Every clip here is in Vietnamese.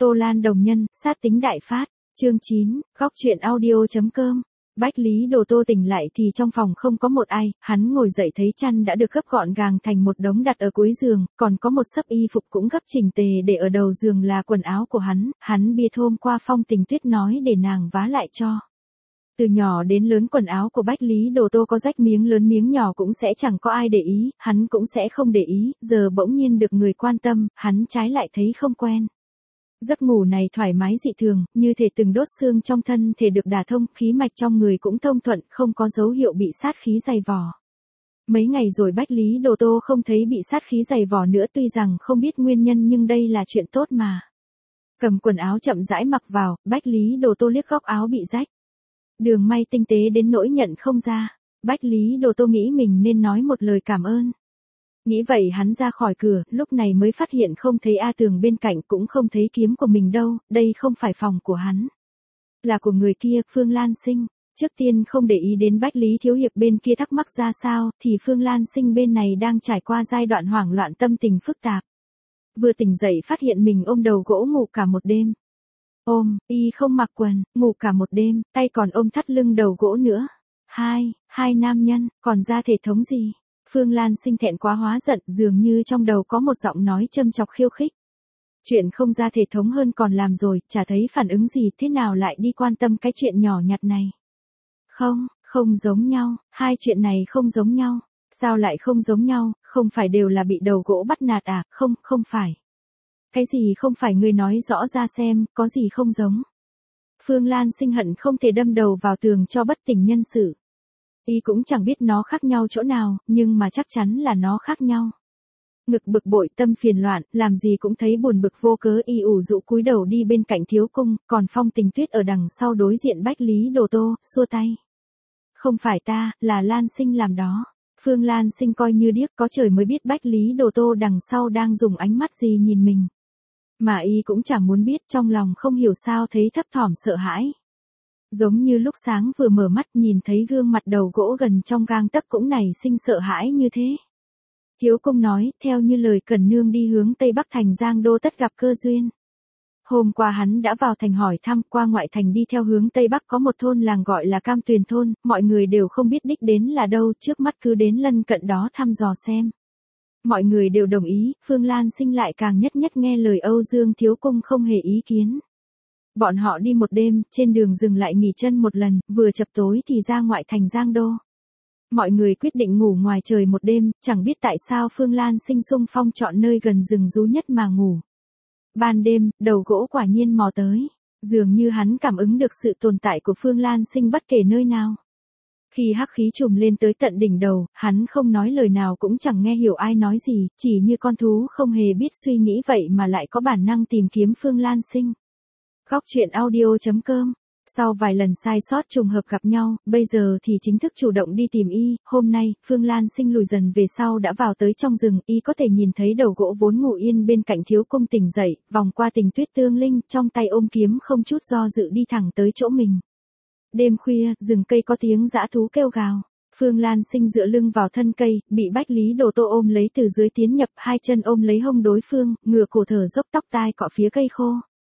Tô Lan đồng nhân, sát tính đại phát. Chương 9, góc truyện audio.com. Bách Lý Đồ Tô tỉnh lại thì trong phòng không có một ai, hắn ngồi dậy thấy chăn đã được gấp gọn gàng thành một đống đặt ở cuối giường, còn có một xấp y phục cũng gấp chỉnh tề để ở đầu giường là quần áo của hắn biết hôm qua Phong Tình Tuyết nói để nàng vá lại cho. Từ nhỏ đến lớn quần áo của Bách Lý Đồ Tô có rách miếng lớn miếng nhỏ cũng sẽ chẳng có ai để ý, hắn cũng sẽ không để ý, giờ bỗng nhiên được người quan tâm, hắn trái lại thấy không quen. Giấc ngủ này thoải mái dị thường, như thể từng đốt xương trong thân thể được đả thông, khí mạch trong người cũng thông thuận, không có dấu hiệu bị sát khí dày vò. Mấy ngày rồi Bách Lý Đồ Tô không thấy bị sát khí dày vò nữa, tuy rằng không biết nguyên nhân nhưng đây là chuyện tốt mà. Cầm quần áo chậm rãi mặc vào, Bách Lý Đồ Tô liếc góc áo bị rách. Đường may tinh tế đến nỗi nhận không ra. Bách Lý Đồ Tô nghĩ mình nên nói một lời cảm ơn. Nghĩ vậy hắn ra khỏi cửa, lúc này mới phát hiện không thấy A Tường bên cạnh, cũng không thấy kiếm của mình đâu, đây không phải phòng của hắn. Là của người kia, Phương Lan Sinh. Trước tiên không để ý đến Bách Lý Thiếu Hiệp bên kia thắc mắc ra sao, thì Phương Lan Sinh bên này đang trải qua giai đoạn hoảng loạn tâm tình phức tạp. Vừa tỉnh dậy phát hiện mình ôm đầu gỗ ngủ cả một đêm. Y không mặc quần, ngủ cả một đêm, tay còn ôm thắt lưng đầu gỗ nữa. Hai nam nhân, còn ra thể thống gì? Phương Lan Sinh thẹn quá hóa giận, dường như trong đầu có một giọng nói châm chọc khiêu khích. Chuyện không ra thể thống hơn còn làm rồi, chả thấy phản ứng gì, thế nào lại đi quan tâm cái chuyện nhỏ nhặt này? Không giống nhau, hai chuyện này không giống nhau. Sao lại không giống nhau, không phải đều là bị đầu gỗ bắt nạt à? Không phải. Cái gì không phải, ngươi nói rõ ra xem, có gì không giống? Phương Lan Sinh hận không thể đâm đầu vào tường cho bất tỉnh nhân sự. Y cũng chẳng biết nó khác nhau chỗ nào, nhưng mà chắc chắn là nó khác nhau. Ngực bực bội, tâm phiền loạn, làm gì cũng thấy buồn bực vô cớ, y ủ rũ cúi đầu đi bên cạnh Thiếu Cung, còn Phong Tình Tuyết ở đằng sau đối diện Bách Lý Đồ Tô, xua tay. Không phải ta, là Lan Sinh làm đó. Phương Lan Sinh coi như điếc, có trời mới biết Bách Lý Đồ Tô đằng sau đang dùng ánh mắt gì nhìn mình. Mà y cũng chẳng muốn biết, trong lòng không hiểu sao thấy thấp thỏm sợ hãi. Giống như lúc sáng vừa mở mắt nhìn thấy gương mặt đầu gỗ gần trong gang tấc cũng nảy sinh sợ hãi như thế. Thiếu Cung nói, theo như lời Cần Nương đi hướng Tây Bắc thành Giang Đô tất gặp cơ duyên. Hôm qua hắn đã vào thành hỏi thăm, qua ngoại thành đi theo hướng Tây Bắc có một thôn làng gọi là Cam Tuyền Thôn, mọi người đều không biết đích đến là đâu, trước mắt cứ đến lân cận đó thăm dò xem. Mọi người đều đồng ý, Phương Lan Sinh lại càng nhất nghe lời Âu Dương Thiếu Cung không hề ý kiến. Bọn họ đi một đêm, trên đường dừng lại nghỉ chân một lần, vừa chập tối thì ra ngoại thành Giang Đô. Mọi người quyết định ngủ ngoài trời một đêm, chẳng biết tại sao Phương Lan Sinh xung phong chọn nơi gần rừng rú nhất mà ngủ. Ban đêm, đầu gỗ quả nhiên mò tới. Dường như hắn cảm ứng được sự tồn tại của Phương Lan Sinh bất kể nơi nào. Khi hắc khí trùm lên tới tận đỉnh đầu, hắn không nói lời nào cũng chẳng nghe hiểu ai nói gì, chỉ như con thú không hề biết suy nghĩ vậy mà lại có bản năng tìm kiếm Phương Lan Sinh. Góc truyện audio.com. Sau vài lần sai sót trùng hợp gặp nhau, bây giờ thì chính thức chủ động đi tìm y, hôm nay, Phương Lan Sinh lùi dần về sau đã vào tới trong rừng, y có thể nhìn thấy đầu gỗ vốn ngủ yên bên cạnh Thiếu Cung tỉnh dậy, vòng qua Tình Tuyết tương linh, trong tay ôm kiếm không chút do dự đi thẳng tới chỗ mình. Đêm khuya, rừng cây có tiếng dã thú kêu gào. Phương Lan Sinh dựa lưng vào thân cây, bị Bách Lý Đồ Tô ôm lấy từ dưới tiến nhập, hai chân ôm lấy hông đối phương, ngửa cổ thở dốc, tóc tai cọ phía cây khô.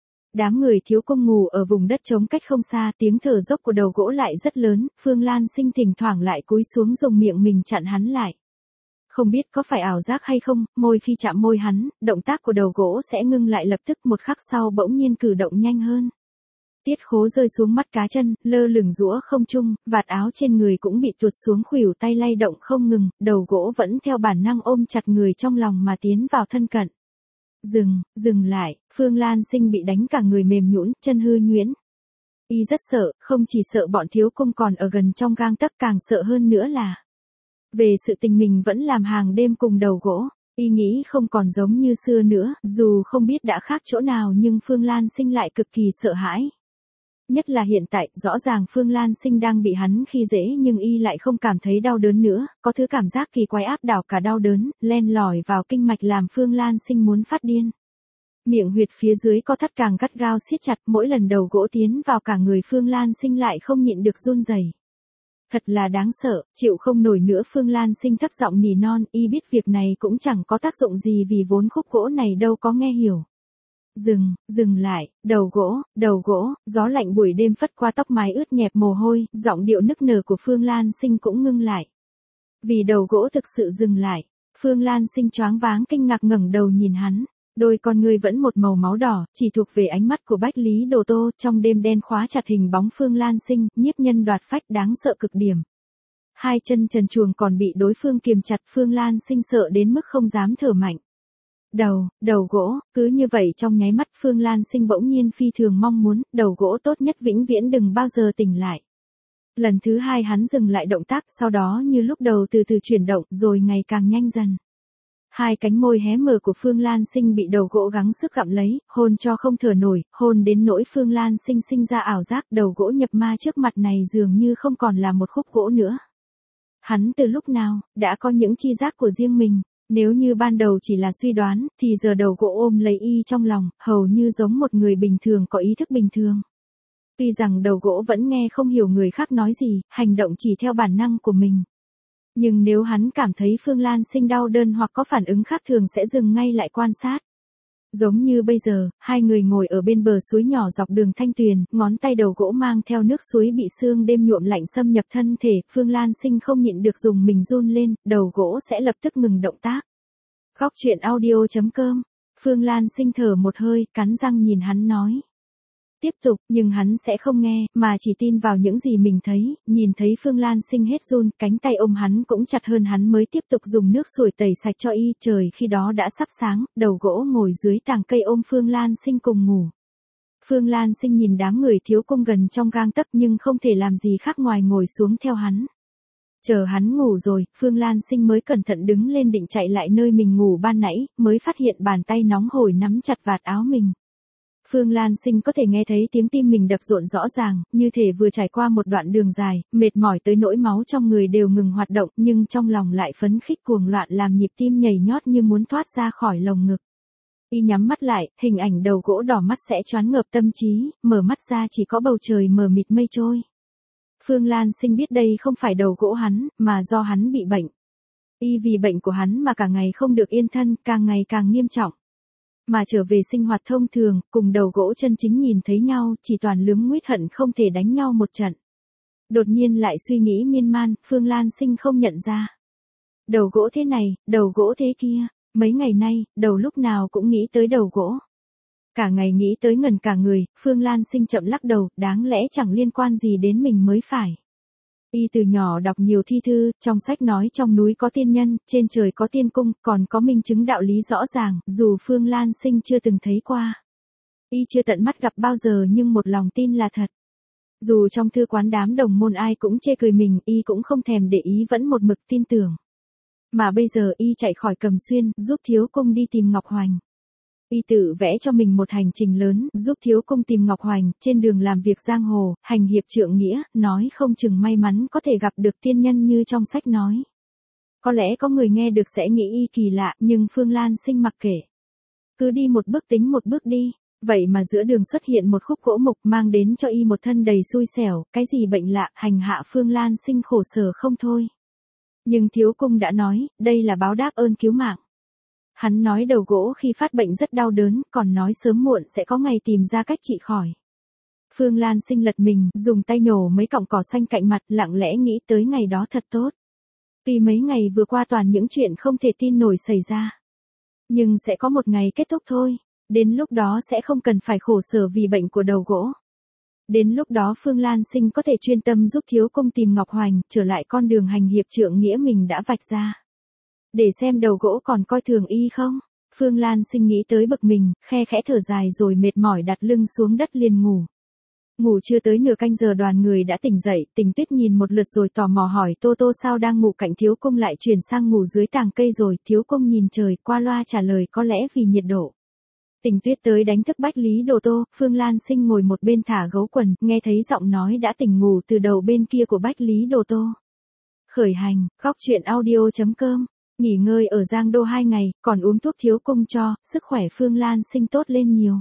Đám người Thiếu Cung ngủ ở vùng đất trống cách không xa, tiếng thở dốc của đầu gỗ lại rất lớn, Phương Lan Sinh thỉnh thoảng lại cúi xuống dùng miệng mình chặn hắn lại. Không biết có phải ảo giác hay không, môi khi chạm môi hắn, động tác của đầu gỗ sẽ ngưng lại lập tức, một khắc sau bỗng nhiên cử động nhanh hơn. Tiết Khố rơi xuống mắt cá chân, lơ lửng giũa không trung, vạt áo trên người cũng bị tuột xuống, khuỷu tay lay động không ngừng, đầu gỗ vẫn theo bản năng ôm chặt người trong lòng mà tiến vào thân cận. Dừng lại, Phương Lan Sinh bị đánh cả người mềm nhũn, chân hư nhuyễn. Y rất sợ, không chỉ sợ bọn Thiếu Cung còn ở gần trong gang tấc, càng sợ hơn nữa là về sự tình mình vẫn làm hàng đêm cùng đầu gỗ. Y nghĩ không còn giống như xưa nữa, dù không biết đã khác chỗ nào nhưng Phương Lan Sinh lại cực kỳ sợ hãi. Nhất là hiện tại, rõ ràng Phương Lan Sinh đang bị hắn khi dễ nhưng y lại không cảm thấy đau đớn nữa, có thứ cảm giác kỳ quái áp đảo cả đau đớn, len lỏi vào kinh mạch làm Phương Lan Sinh muốn phát điên. Miệng huyệt phía dưới co thắt càng gắt gao siết chặt, mỗi lần đầu gỗ tiến vào cả người Phương Lan Sinh lại không nhịn được run rẩy. Thật là đáng sợ, chịu không nổi nữa. Phương Lan Sinh thấp giọng nỉ non, y biết việc này cũng chẳng có tác dụng gì vì vốn khúc gỗ này đâu có nghe hiểu. Dừng lại, đầu gỗ, gió lạnh buổi đêm phất qua tóc mái ướt nhẹp mồ hôi, giọng điệu nức nở của Phương Lan Sinh cũng ngưng lại. Vì đầu gỗ thực sự dừng lại, Phương Lan Sinh choáng váng kinh ngạc ngẩng đầu nhìn hắn. Đôi con ngươi vẫn một màu máu đỏ, chỉ thuộc về ánh mắt của Bách Lý Đồ Tô, trong đêm đen khóa chặt hình bóng Phương Lan Sinh, nhiếp nhân đoạt phách đáng sợ cực điểm. Hai chân trần truồng còn bị đối phương kiềm chặt, Phương Lan Sinh sợ đến mức không dám thở mạnh. Đầu gỗ, cứ như vậy trong nháy mắt Phương Lan Sinh bỗng nhiên phi thường mong muốn, đầu gỗ tốt nhất vĩnh viễn đừng bao giờ tỉnh lại. Lần thứ hai hắn dừng lại động tác, sau đó như lúc đầu từ từ chuyển động, rồi ngày càng nhanh dần. Hai cánh môi hé mở của Phương Lan Sinh bị đầu gỗ gắng sức gặm lấy, hôn cho không thở nổi, hôn đến nỗi Phương Lan Sinh sinh ra ảo giác đầu gỗ nhập ma trước mặt này dường như không còn là một khúc gỗ nữa. Hắn từ lúc nào, đã có những chi giác của riêng mình, nếu như ban đầu chỉ là suy đoán, thì giờ đầu gỗ ôm lấy y trong lòng, hầu như giống một người bình thường có ý thức bình thường. Tuy rằng đầu gỗ vẫn nghe không hiểu người khác nói gì, hành động chỉ theo bản năng của mình. Nhưng nếu hắn cảm thấy Phương Lan Sinh đau đớn hoặc có phản ứng khác thường sẽ dừng ngay lại quan sát. Giống như bây giờ, hai người ngồi ở bên bờ suối nhỏ dọc đường Thanh Tuyền, ngón tay đầu gỗ mang theo nước suối bị sương đêm nhuộm lạnh xâm nhập thân thể, Phương Lan Sinh không nhịn được dùng mình run lên, đầu gỗ sẽ lập tức ngừng động tác. Góc truyện audio.com, Phương Lan Sinh thở một hơi, cắn răng nhìn hắn nói. Tiếp tục, nhưng hắn sẽ không nghe, mà chỉ tin vào những gì mình thấy, nhìn thấy Phương Lan Sinh hết run, cánh tay ôm hắn cũng chặt hơn hắn mới tiếp tục dùng nước sủi tẩy sạch cho y, trời khi đó đã sắp sáng, đầu gỗ ngồi dưới tàng cây ôm Phương Lan Sinh cùng ngủ. Phương Lan Sinh nhìn đám người thiếu cung gần trong gang tấc nhưng không thể làm gì khác ngoài ngồi xuống theo hắn. Chờ hắn ngủ rồi, Phương Lan Sinh mới cẩn thận đứng lên định chạy lại nơi mình ngủ ban nãy, mới phát hiện bàn tay nóng hổi nắm chặt vạt áo mình. Phương Lan Sinh có thể nghe thấy tiếng tim mình đập rộn rõ ràng, như thể vừa trải qua một đoạn đường dài, mệt mỏi tới nỗi máu trong người đều ngừng hoạt động, nhưng trong lòng lại phấn khích cuồng loạn làm nhịp tim nhảy nhót như muốn thoát ra khỏi lồng ngực. Y nhắm mắt lại, hình ảnh đầu gỗ đỏ mắt sẽ choáng ngợp tâm trí, mở mắt ra chỉ có bầu trời mờ mịt mây trôi. Phương Lan Sinh biết đây không phải đầu gỗ hắn, mà do hắn bị bệnh. Y vì bệnh của hắn mà cả ngày không được yên thân, càng ngày càng nghiêm trọng. Mà trở về sinh hoạt thông thường, cùng đầu gỗ chân chính nhìn thấy nhau, chỉ toàn lướm nguyết hận không thể đánh nhau một trận. Đột nhiên lại suy nghĩ miên man, Phương Lan Sinh không nhận ra. Đầu gỗ thế này, đầu gỗ thế kia, mấy ngày nay, đầu lúc nào cũng nghĩ tới đầu gỗ. Cả ngày nghĩ tới ngẩn cả người, Phương Lan Sinh chậm lắc đầu, đáng lẽ chẳng liên quan gì đến mình mới phải. Y từ nhỏ đọc nhiều thi thư, trong sách nói trong núi có tiên nhân, trên trời có tiên cung, còn có minh chứng đạo lý rõ ràng, dù Phương Lan Sinh chưa từng thấy qua. Y chưa tận mắt gặp bao giờ nhưng một lòng tin là thật. Dù trong thư quán đám đồng môn ai cũng chê cười mình, Y cũng không thèm để ý vẫn một mực tin tưởng. Mà bây giờ Y chạy khỏi Cầm Xuyên, giúp Thiếu Cung đi tìm Ngọc Hoành. Y tự vẽ cho mình một hành trình lớn, giúp Thiếu Cung tìm Ngọc Hoành, trên đường làm việc giang hồ, hành hiệp trượng nghĩa, nói không chừng may mắn có thể gặp được tiên nhân như trong sách nói. Có lẽ có người nghe được sẽ nghĩ Y kỳ lạ, nhưng Phương Lan Sinh mặc kệ. Cứ đi một bước tính một bước đi, vậy mà giữa đường xuất hiện một khúc gỗ mục mang đến cho Y một thân đầy xui xẻo, cái gì bệnh lạ, hành hạ Phương Lan Sinh khổ sở không thôi. Nhưng Thiếu Cung đã nói, đây là báo đáp ơn cứu mạng. Hắn nói đầu gỗ khi phát bệnh rất đau đớn, còn nói sớm muộn sẽ có ngày tìm ra cách trị khỏi. Phương Lan Sinh lật mình, dùng tay nhổ mấy cọng cỏ xanh cạnh mặt, lặng lẽ nghĩ tới ngày đó thật tốt. Tuy mấy ngày vừa qua toàn những chuyện không thể tin nổi xảy ra. Nhưng sẽ có một ngày kết thúc thôi, đến lúc đó sẽ không cần phải khổ sở vì bệnh của đầu gỗ. Đến lúc đó Phương Lan Sinh có thể chuyên tâm giúp Thiếu Cung tìm Ngọc Hoành, trở lại con đường hành hiệp trượng nghĩa mình đã vạch ra. Để xem đầu gỗ còn coi thường Y không? Phương Lan Sinh nghĩ tới bực mình, khe khẽ thở dài rồi mệt mỏi đặt lưng xuống đất liền ngủ. Ngủ chưa tới nửa canh giờ đoàn người đã tỉnh dậy, Tình Tuyết nhìn một lượt rồi tò mò hỏi Tô Tô sao đang ngủ cạnh Thiếu Cung lại chuyển sang ngủ dưới tàng cây rồi, Thiếu Cung nhìn trời qua loa trả lời có lẽ vì nhiệt độ. Tình Tuyết tới đánh thức Bách Lý Đồ Tô, Phương Lan Sinh ngồi một bên thả gấu quần, nghe thấy giọng nói đã tỉnh ngủ từ đầu bên kia của Bách Lý Đồ Tô. Khởi hành, góc truyện audio.com. Nghỉ ngơi ở Giang Đô 2 ngày, còn uống thuốc Thiếu Cung cho, sức khỏe Phương Lan Sinh tốt lên nhiều.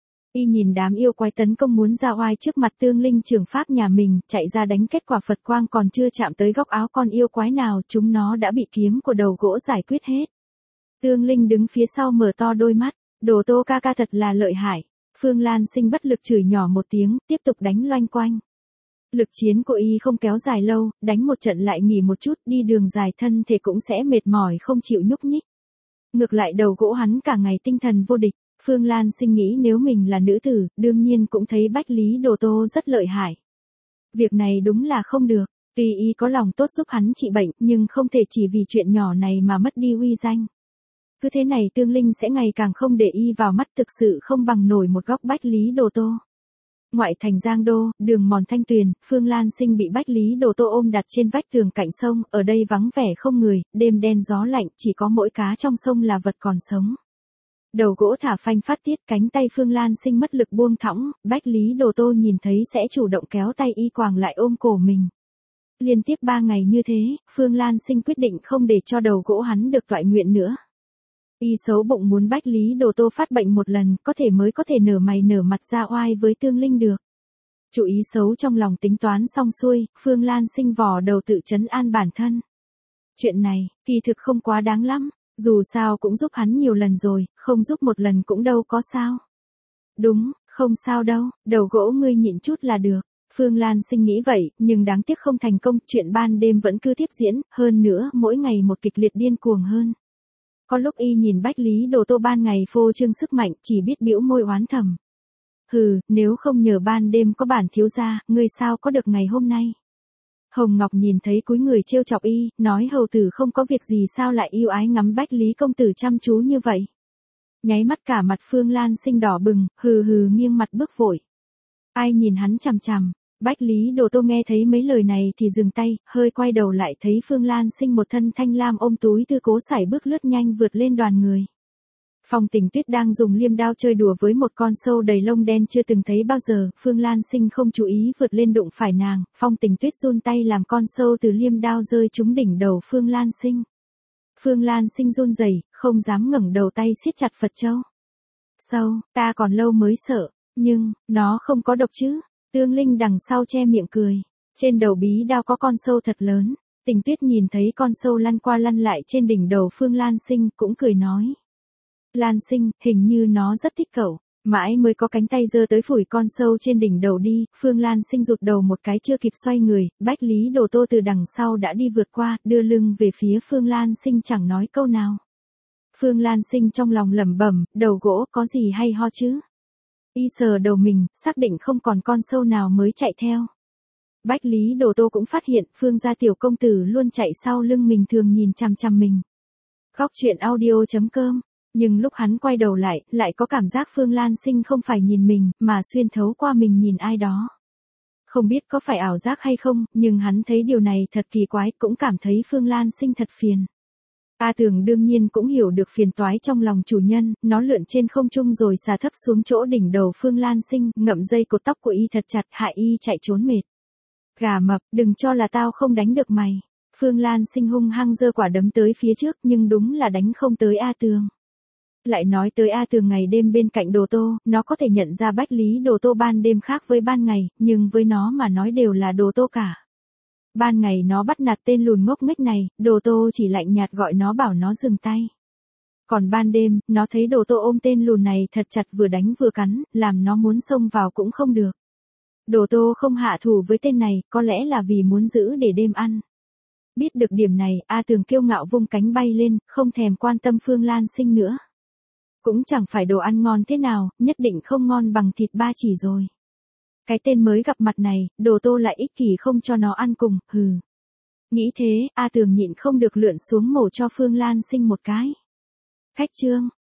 Y nhìn đám yêu quái tấn công muốn ra oai trước mặt Tương Linh trưởng pháp nhà mình, chạy ra đánh kết quả Phật quang còn chưa chạm tới góc áo con yêu quái nào, chúng nó đã bị kiếm của đầu gỗ giải quyết hết. Tương Linh đứng phía sau mở to đôi mắt, Đồ Tô ca ca thật là lợi hại. Phương Lan Sinh bất lực chửi nhỏ một tiếng, tiếp tục đánh loanh quanh. Lực chiến của y không kéo dài lâu, đánh một trận lại nghỉ một chút, đi đường dài thân thể cũng sẽ mệt mỏi không chịu nhúc nhích. Ngược lại đầu gỗ hắn cả ngày tinh thần vô địch, Phương Lan Sinh nghĩ nếu mình là nữ tử, đương nhiên cũng thấy Bách Lý Đồ Tô rất lợi hại. Việc này đúng là không được, tuy y có lòng tốt giúp hắn trị bệnh, nhưng không thể chỉ vì chuyện nhỏ này mà mất đi uy danh. Cứ thế này Tương Linh sẽ ngày càng không để y vào mắt, thực sự không bằng nổi một góc Bách Lý Đồ Tô. Ngoại thành Giang Đô, đường mòn Thanh Tuyền, Phương Lan Sinh bị Bách Lý Đồ Tô ôm đặt trên vách tường cạnh sông, ở đây vắng vẻ không người, đêm đen gió lạnh, chỉ có mỗi cá trong sông là vật còn sống. Đầu gỗ thả phanh phát tiết, cánh tay Phương Lan Sinh mất lực buông thõng, Bách Lý Đồ Tô nhìn thấy sẽ chủ động kéo tay y quàng lại ôm cổ mình. Liên tiếp 3 ngày như thế, Phương Lan Sinh quyết định không để cho đầu gỗ hắn được toại nguyện nữa. Y xấu bụng muốn Bách Lý Đồ Tô phát bệnh một lần, mới có thể nở mày nở mặt ra oai với Tương Linh được. Chủ ý xấu trong lòng tính toán xong xuôi, Phương Lan Sinh vò đầu tự trấn an bản thân. Chuyện này, kỳ thực không quá đáng lắm, dù sao cũng giúp hắn nhiều lần rồi, không giúp một lần cũng đâu có sao. Đúng, không sao đâu, đầu gỗ ngươi nhịn chút là được. Phương Lan Sinh nghĩ vậy, nhưng đáng tiếc không thành công, chuyện ban đêm vẫn cứ tiếp diễn, hơn nữa mỗi ngày một kịch liệt điên cuồng hơn. Có lúc y nhìn Bách Lý Đồ Tô ban ngày phô trương sức mạnh, chỉ biết bĩu môi oán thầm. Hừ, nếu không nhờ ban đêm có bản thiếu gia, ngươi sao có được ngày hôm nay. Hồng Ngọc nhìn thấy cúi người trêu chọc y, nói hầu tử không có việc gì sao lại yêu ái ngắm Bách Lý công tử chăm chú như vậy. Nháy mắt cả mặt Phương Lan Sinh đỏ bừng, hừ hừ nghiêng mặt bước vội. Ai nhìn hắn chằm chằm. Bách Lý Đồ Tô nghe thấy mấy lời này thì dừng tay, hơi quay đầu lại thấy Phương Lan Sinh một thân thanh lam ôm túi tư cố sải bước lướt nhanh vượt lên đoàn người. Phong Tình Tuyết đang dùng liêm đao chơi đùa với một con sâu đầy lông đen chưa từng thấy bao giờ, Phương Lan Sinh không chú ý vượt lên đụng phải nàng, Phong Tình Tuyết run tay làm con sâu từ liêm đao rơi trúng đỉnh đầu Phương Lan Sinh. Phương Lan Sinh run rẩy, không dám ngẩng đầu, tay siết chặt Phật châu. Sâu, ta còn lâu mới sợ, nhưng, nó không có độc chứ? Tương Linh đằng sau che miệng cười. Trên đầu bí đao có con sâu thật lớn. Tình Tuyết nhìn thấy con sâu lăn qua lăn lại trên đỉnh đầu Phương Lan Sinh cũng cười nói. Lan Sinh, hình như nó rất thích cậu. Mãi mới có cánh tay giơ tới phủi con sâu trên đỉnh đầu đi. Phương Lan Sinh rụt đầu một cái chưa kịp xoay người. Bách Lý Đồ Tô từ đằng sau đã đi vượt qua, đưa lưng về phía Phương Lan Sinh chẳng nói câu nào. Phương Lan Sinh trong lòng lẩm bẩm, đầu gỗ có gì hay ho chứ? Y sờ đầu mình, xác định không còn con sâu nào mới chạy theo. Bách Lý Đồ Tô cũng phát hiện Phương gia tiểu công tử luôn chạy sau lưng mình, thường nhìn chằm chằm mình. Góc truyện audio.com. Nhưng lúc hắn quay đầu lại có cảm giác Phương Lan Sinh không phải nhìn mình, mà xuyên thấu qua mình nhìn ai đó. Không biết có phải ảo giác hay không, nhưng hắn thấy điều này thật kỳ quái, cũng cảm thấy Phương Lan Sinh thật phiền. A Tường đương nhiên cũng hiểu được phiền toái trong lòng chủ nhân, nó lượn trên không trung rồi xà thấp xuống chỗ đỉnh đầu Phương Lan Sinh, ngậm dây cột tóc của y thật chặt, hại y chạy trốn mệt. Gà mập, đừng cho là tao không đánh được mày. Phương Lan Sinh hung hăng giơ quả đấm tới phía trước, nhưng đúng là đánh không tới A Tường. Lại nói tới A Tường ngày đêm bên cạnh Đồ Tô, nó có thể nhận ra Bách Lý Đồ Tô ban đêm khác với ban ngày, nhưng với nó mà nói đều là Đồ Tô cả. Ban ngày nó bắt nạt tên lùn ngốc nghếch này, Đồ Tô chỉ lạnh nhạt gọi nó bảo nó dừng tay. Còn ban đêm, nó thấy Đồ Tô ôm tên lùn này thật chặt, vừa đánh vừa cắn, làm nó muốn xông vào cũng không được. Đồ Tô không hạ thủ với tên này, có lẽ là vì muốn giữ để đêm ăn. Biết được điểm này, A Tường kiêu ngạo vung cánh bay lên, không thèm quan tâm Phương Lan Sinh nữa. Cũng chẳng phải đồ ăn ngon thế nào, nhất định không ngon bằng thịt ba chỉ rồi. Cái tên mới gặp mặt này, Đồ Tô lại ích kỷ không cho nó ăn cùng, hừ. Nghĩ thế, A Tường nhịn không được lượn xuống mổ cho Phương Lan Sinh một cái. Khách trương,